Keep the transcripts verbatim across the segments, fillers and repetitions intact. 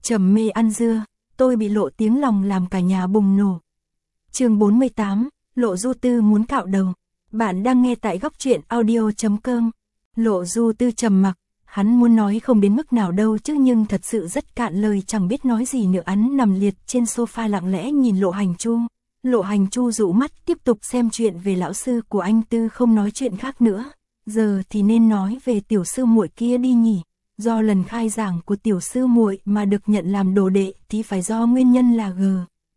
Trầm mê ăn dưa, tôi bị lộ tiếng lòng làm cả nhà bùng nổ. Chương bốn mươi tám, Lộ Du Tư muốn cạo đầu. Bạn đang nghe tại góc truyện audio chấm com. Lộ Du Tư trầm mặc, hắn muốn nói không đến mức nào đâu chứ nhưng thật sự rất cạn lời, chẳng biết nói gì nữa. Hắn nằm liệt trên sofa lặng lẽ nhìn Lộ Hành Chu. Lộ Hành Chu dụ mắt tiếp tục xem chuyện về lão sư của anh Tư, không nói chuyện khác nữa. Giờ thì nên nói về tiểu sư muội kia đi nhỉ. Do lần khai giảng của tiểu sư muội mà được nhận làm đồ đệ thì phải do nguyên nhân là G.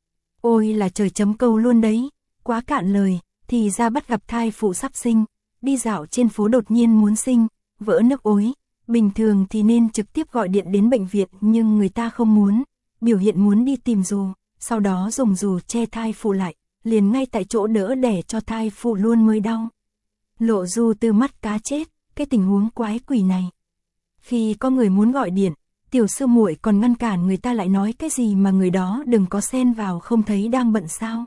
Ôi là trời, chấm câu luôn đấy, quá cạn lời. Thì ra bắt gặp thai phụ sắp sinh, đi dạo trên phố đột nhiên muốn sinh, vỡ nước ối. Bình thường thì nên trực tiếp gọi điện đến bệnh viện nhưng người ta không muốn, biểu hiện muốn đi tìm dù, sau đó dùng dù che thai phụ lại, liền ngay tại chỗ đỡ đẻ cho thai phụ luôn mới đau. Lộ Du Tư mắt cá chết, cái tình huống quái quỷ này. Khi có người muốn gọi điện, tiểu sư muội còn ngăn cản người ta, lại nói cái gì mà người đó đừng có xen vào, không thấy đang bận sao.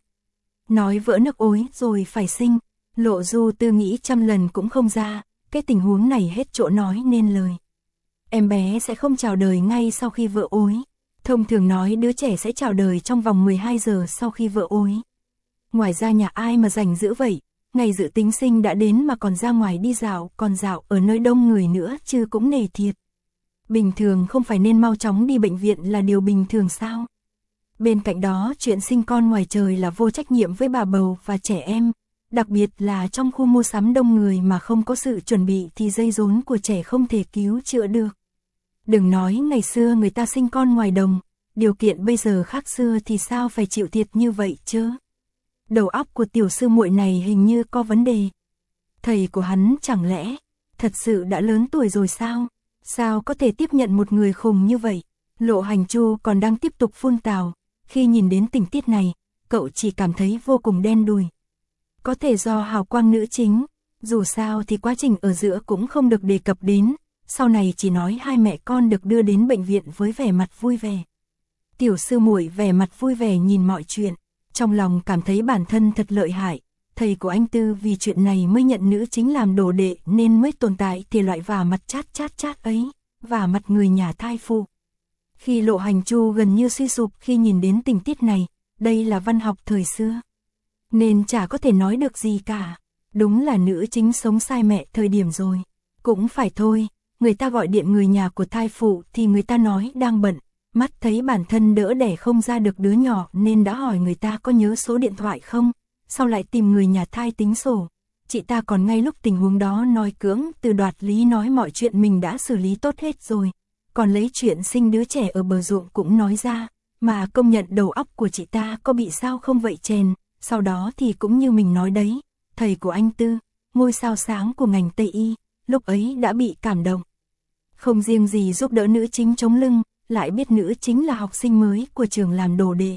Nói vỡ nước ối rồi phải sinh, Lộ Du Tư nghĩ trăm lần cũng không ra, cái tình huống này hết chỗ nói nên lời. Em bé sẽ không chào đời ngay sau khi vỡ ối. Thông thường nói đứa trẻ sẽ chào đời trong vòng mười hai giờ sau khi vỡ ối. Ngoài ra nhà ai mà rảnh dữ vậy, ngày dự tính sinh đã đến mà còn ra ngoài đi dạo, còn dạo ở nơi đông người nữa chứ cũng nề thiệt. Bình thường không phải nên mau chóng đi bệnh viện là điều bình thường sao? Bên cạnh đó chuyện sinh con ngoài trời là vô trách nhiệm với bà bầu và trẻ em, đặc biệt là trong khu mua sắm đông người mà không có sự chuẩn bị thì dây rốn của trẻ không thể cứu chữa được. Đừng nói ngày xưa người ta sinh con ngoài đồng, điều kiện bây giờ khác xưa thì sao phải chịu thiệt như vậy chứ? Đầu óc của tiểu sư muội này hình như có vấn đề. Thầy của hắn chẳng lẽ thật sự đã lớn tuổi rồi sao? Sao có thể tiếp nhận một người khùng như vậy? Lộ Hành Chu còn đang tiếp tục phun tào. Khi nhìn đến tình tiết này, cậu chỉ cảm thấy vô cùng đen đủi. Có thể do hào quang nữ chính, dù sao thì quá trình ở giữa cũng không được đề cập đến, sau này chỉ nói hai mẹ con được đưa đến bệnh viện với vẻ mặt vui vẻ. Tiểu sư muội vẻ mặt vui vẻ nhìn mọi chuyện, trong lòng cảm thấy bản thân thật lợi hại, thầy của anh Tư vì chuyện này mới nhận nữ chính làm đồ đệ nên mới tồn tại thể loại vả mặt chát chát chát ấy, vả mặt người nhà thai phụ. Khi Lộ Hành Chu gần như suy sụp khi nhìn đến tình tiết này, đây là văn học thời xưa, nên chả có thể nói được gì cả. Đúng là nữ chính sống sai mẹ thời điểm rồi. Cũng phải thôi, người ta gọi điện người nhà của thai phụ thì người ta nói đang bận, mắt thấy bản thân đỡ đẻ không ra được đứa nhỏ nên đã hỏi người ta có nhớ số điện thoại không, sau lại tìm người nhà thai tính sổ. Chị ta còn ngay lúc tình huống đó nói cưỡng từ đoạt lý, nói mọi chuyện mình đã xử lý tốt hết rồi. Còn lấy chuyện sinh đứa trẻ ở bờ ruộng cũng nói ra, mà công nhận đầu óc của chị ta có bị sao không vậy chèn. Sau đó thì cũng như mình nói đấy, thầy của anh Tư, ngôi sao sáng của ngành Tây Y, lúc ấy đã bị cảm động. Không riêng gì giúp đỡ nữ chính chống lưng, lại biết nữ chính là học sinh mới của trường làm đồ đệ.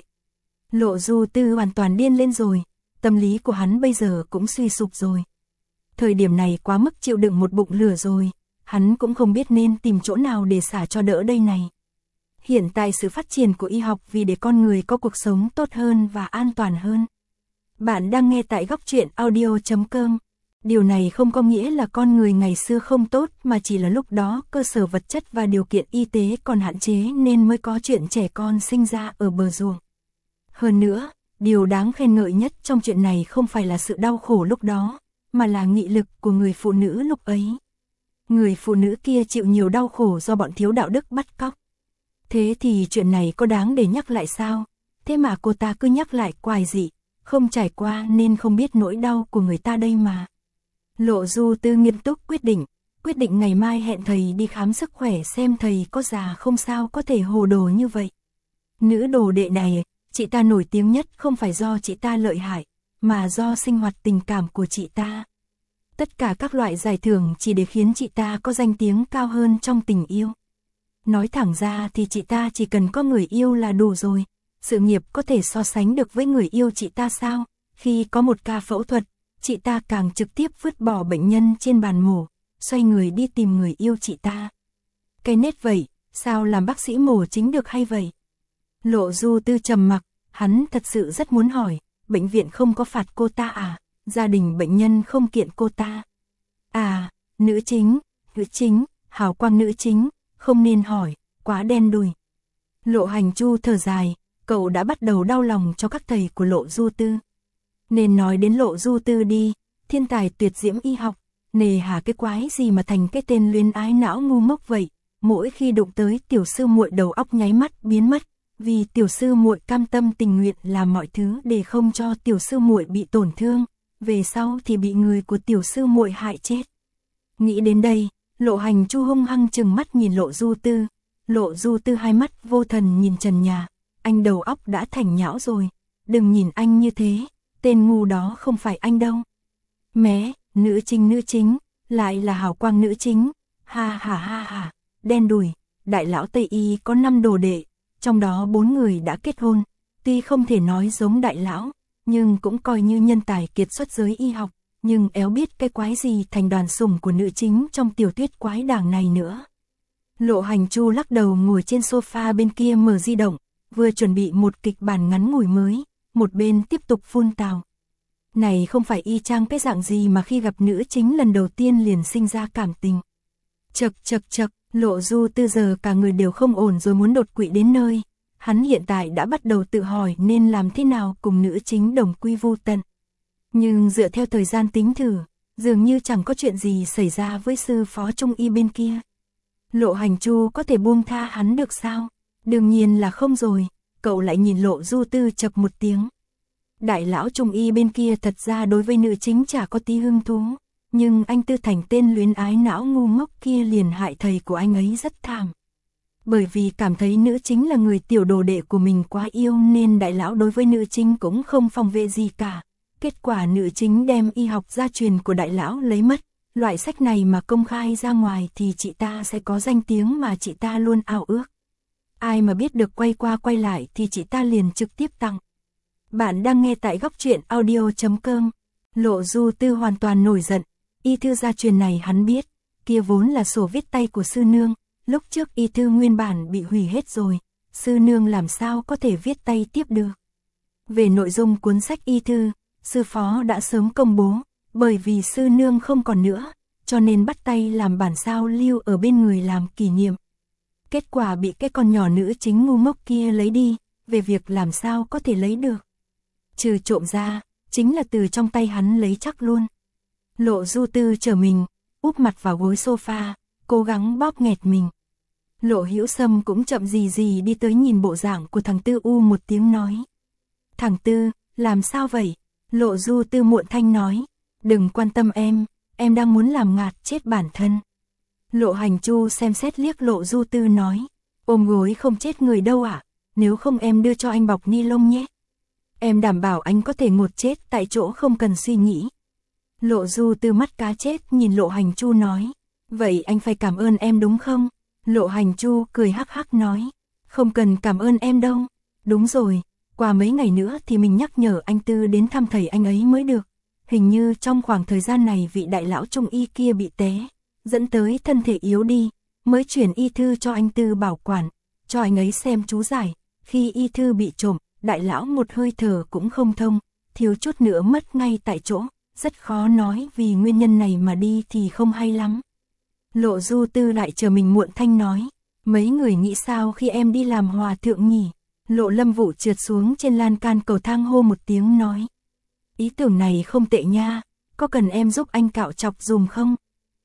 Lộ Du Tư hoàn toàn điên lên rồi, tâm lý của hắn bây giờ cũng suy sụp rồi. Thời điểm này quá mức chịu đựng một bụng lửa rồi, hắn cũng không biết nên tìm chỗ nào để xả cho đỡ đây này. Hiện tại sự phát triển của y học vì để con người có cuộc sống tốt hơn và an toàn hơn. Bạn đang nghe tại góc truyện audio chấm com. Điều này không có nghĩa là con người ngày xưa không tốt mà chỉ là lúc đó cơ sở vật chất và điều kiện y tế còn hạn chế nên mới có chuyện trẻ con sinh ra ở bờ ruộng. Hơn nữa, điều đáng khen ngợi nhất trong chuyện này không phải là sự đau khổ lúc đó, mà là nghị lực của người phụ nữ lúc ấy. Người phụ nữ kia chịu nhiều đau khổ do bọn thiếu đạo đức bắt cóc. Thế thì chuyện này có đáng để nhắc lại sao? Thế mà cô ta cứ nhắc lại quái dị, không trải qua nên không biết nỗi đau của người ta đây mà. Lộ Du Tư nghiêm túc quyết định, quyết định ngày mai hẹn thầy đi khám sức khỏe xem thầy có già không, sao có thể hồ đồ như vậy. Nữ đồ đệ này, chị ta nổi tiếng nhất không phải do chị ta lợi hại, mà do sinh hoạt tình cảm của chị ta. Tất cả các loại giải thưởng chỉ để khiến chị ta có danh tiếng cao hơn trong tình yêu. Nói thẳng ra thì chị ta chỉ cần có người yêu là đủ rồi. Sự nghiệp có thể so sánh được với người yêu chị ta sao? Khi có một ca phẫu thuật, chị ta càng trực tiếp vứt bỏ bệnh nhân trên bàn mổ, xoay người đi tìm người yêu chị ta. Cái nết vậy, sao làm bác sĩ mổ chính được hay vậy? Lộ Du Tư trầm mặc, hắn thật sự rất muốn hỏi, bệnh viện không có phạt cô ta à? Gia đình bệnh nhân không kiện cô ta. À, nữ chính, nữ chính, hào quang nữ chính, không nên hỏi, quá đen đủi. Lộ Hành Chu thở dài, cậu đã bắt đầu đau lòng cho các thầy của Lộ Du Tư. Nên nói đến Lộ Du Tư đi, thiên tài tuyệt diễm y học, nề hà cái quái gì mà thành cái tên luyến ái não ngu ngốc vậy, mỗi khi đụng tới tiểu sư muội đầu óc nháy mắt biến mất, vì tiểu sư muội cam tâm tình nguyện làm mọi thứ để không cho tiểu sư muội bị tổn thương, về sau thì bị người của tiểu sư muội hại chết. Nghĩ đến đây, Lộ Hành Chu hung hăng trừng mắt nhìn Lộ Du Tư, Lộ Du Tư hai mắt vô thần nhìn trần nhà, anh đầu óc đã thành nhão rồi, đừng nhìn anh như thế, tên ngu đó không phải anh đâu. Mé, nữ chính nữ chính, lại là hào quang nữ chính, ha ha ha ha, đen đủi, đại lão Tây Y có năm đồ đệ, trong đó bốn người đã kết hôn, tuy không thể nói giống đại lão, nhưng cũng coi như nhân tài kiệt xuất giới y học, nhưng éo biết cái quái gì thành đoàn sủng của nữ chính trong tiểu thuyết quái đảng này nữa. Lộ Hành Chu lắc đầu ngồi trên sofa bên kia mở di động, vừa chuẩn bị một kịch bản ngắn ngủi mới, một bên tiếp tục phun tào. Này không phải y chang cái dạng gì mà khi gặp nữ chính lần đầu tiên liền sinh ra cảm tình. Chật chật chật, Lộ Du Tư giờ cả người đều không ổn rồi muốn đột quỵ đến nơi. Hắn hiện tại đã bắt đầu tự hỏi nên làm thế nào cùng nữ chính đồng quy vu tận. Nhưng dựa theo thời gian tính thử, dường như chẳng có chuyện gì xảy ra với sư phó trung y bên kia. Lộ Hành Chu có thể buông tha hắn được sao? Đương nhiên là không rồi, cậu lại nhìn Lộ Du Tư chập một tiếng. Đại lão trung y bên kia thật ra đối với nữ chính chả có tí hứng thú, nhưng anh Tư Thành tên luyến ái não ngu ngốc kia liền hại thầy của anh ấy rất thảm. Bởi vì cảm thấy nữ chính là người tiểu đồ đệ của mình quá yêu nên đại lão đối với nữ chính cũng không phòng vệ gì cả. Kết quả nữ chính đem y học gia truyền của đại lão lấy mất. Loại sách này mà công khai ra ngoài thì chị ta sẽ có danh tiếng mà chị ta luôn ao ước. Ai mà biết được quay qua quay lại thì chị ta liền trực tiếp tặng. Bạn đang nghe tại góc truyện audio chấm com. Lộ Du Tư hoàn toàn nổi giận. Y thư gia truyền này hắn biết. Kia vốn là sổ viết tay của sư nương. Lúc trước y thư nguyên bản bị hủy hết rồi. Sư nương làm sao có thể viết tay tiếp được. Về nội dung cuốn sách y thư, sư phó đã sớm công bố. Bởi vì sư nương không còn nữa, cho nên bắt tay làm bản sao lưu ở bên người làm kỷ niệm. Kết quả bị cái con nhỏ nữ chính ngu ngốc kia lấy đi, về việc làm sao có thể lấy được. Trừ trộm ra, chính là từ trong tay hắn lấy chắc luôn. Lộ Du Tư trở mình, úp mặt vào gối sofa, cố gắng bóp nghẹt mình. Lộ Hữu Sâm cũng chậm gì gì đi tới nhìn bộ dạng của thằng Tư u một tiếng nói. Thằng Tư, làm sao vậy? Lộ Du Tư muộn thanh nói. Đừng quan tâm em, em đang muốn làm ngạt chết bản thân. Lộ Hành Chu xem xét liếc Lộ Du Tư nói. Ôm gối không chết người đâu ạ, à? Nếu không em đưa cho anh bọc ni lông nhé. Em đảm bảo anh có thể ngột chết tại chỗ không cần suy nghĩ. Lộ Du Tư mắt cá chết nhìn Lộ Hành Chu nói. Vậy anh phải cảm ơn em đúng không? Lộ Hành Chu cười hắc hắc nói. Không cần cảm ơn em đâu. Đúng rồi, qua mấy ngày nữa thì mình nhắc nhở anh Tư đến thăm thầy anh ấy mới được. Hình như trong khoảng thời gian này vị đại lão trung y kia bị té, dẫn tới thân thể yếu đi, mới chuyển y thư cho anh Tư bảo quản, cho anh ấy xem chú giải. Khi y thư bị trộm, đại lão một hơi thở cũng không thông, thiếu chút nữa mất ngay tại chỗ, rất khó nói vì nguyên nhân này mà đi thì không hay lắm. Lộ Du Tư lại chờ mình muộn thanh nói, mấy người nghĩ sao khi em đi làm hòa thượng nhỉ? Lộ Lâm Vũ trượt xuống trên lan can cầu thang hô một tiếng nói. Ý tưởng này không tệ nha, có cần em giúp anh cạo chọc dùm không?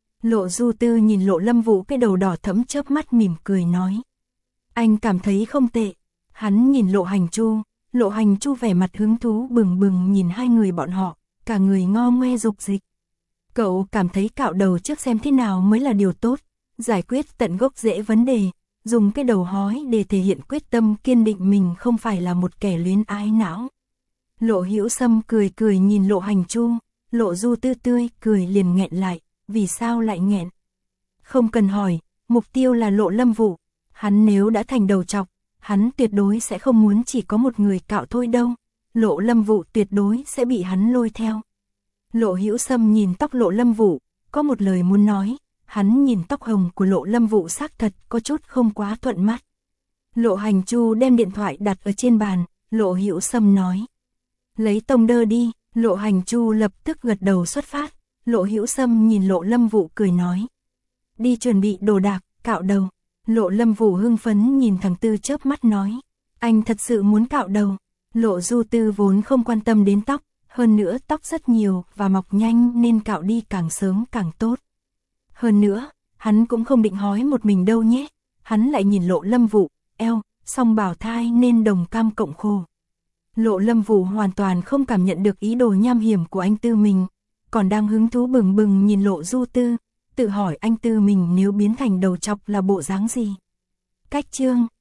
Lộ Du Tư nhìn Lộ Lâm Vũ cái đầu đỏ thẫm chớp mắt mỉm cười nói. Anh cảm thấy không tệ. Hắn nhìn Lộ Hành Chu, Lộ Hành Chu vẻ mặt hứng thú bừng bừng nhìn hai người bọn họ, cả người ngo ngoe dục dịch. Cậu cảm thấy cạo đầu trước xem thế nào mới là điều tốt, giải quyết tận gốc rễ vấn đề, dùng cái đầu hói để thể hiện quyết tâm kiên định mình không phải là một kẻ luyến ái não. Lộ Hữu Sâm cười cười nhìn Lộ Hành Chu, Lộ Du Tư tươi cười liền nghẹn lại, vì sao lại nghẹn? Không cần hỏi, mục tiêu là Lộ Lâm Vũ, hắn nếu đã thành đầu trọc, hắn tuyệt đối sẽ không muốn chỉ có một người cạo thôi đâu, Lộ Lâm Vũ tuyệt đối sẽ bị hắn lôi theo. Lộ Hữu Sâm nhìn tóc Lộ Lâm Vũ, có một lời muốn nói, hắn nhìn tóc hồng của Lộ Lâm Vũ xác thật có chút không quá thuận mắt. Lộ Hành Chu đem điện thoại đặt ở trên bàn, Lộ Hữu Sâm nói. Lấy tông đơ đi, Lộ Hành Chu lập tức gật đầu xuất phát, Lộ Hữu Sâm nhìn Lộ Lâm Vũ cười nói. Đi chuẩn bị đồ đạc, cạo đầu. Lộ Lâm Vũ hưng phấn nhìn thằng Tư chớp mắt nói, anh thật sự muốn cạo đầu. Lộ Du Tư vốn không quan tâm đến tóc, hơn nữa tóc rất nhiều và mọc nhanh nên cạo đi càng sớm càng tốt. Hơn nữa, hắn cũng không định hói một mình đâu nhé, hắn lại nhìn Lộ Lâm Vũ, eo, song bảo thai nên đồng cam cộng khổ. Lộ Lâm Vũ hoàn toàn không cảm nhận được ý đồ nham hiểm của anh Tư mình, còn đang hứng thú bừng bừng nhìn Lộ Du Tư, tự hỏi anh Tư mình nếu biến thành đầu trọc là bộ dáng gì. Cách chương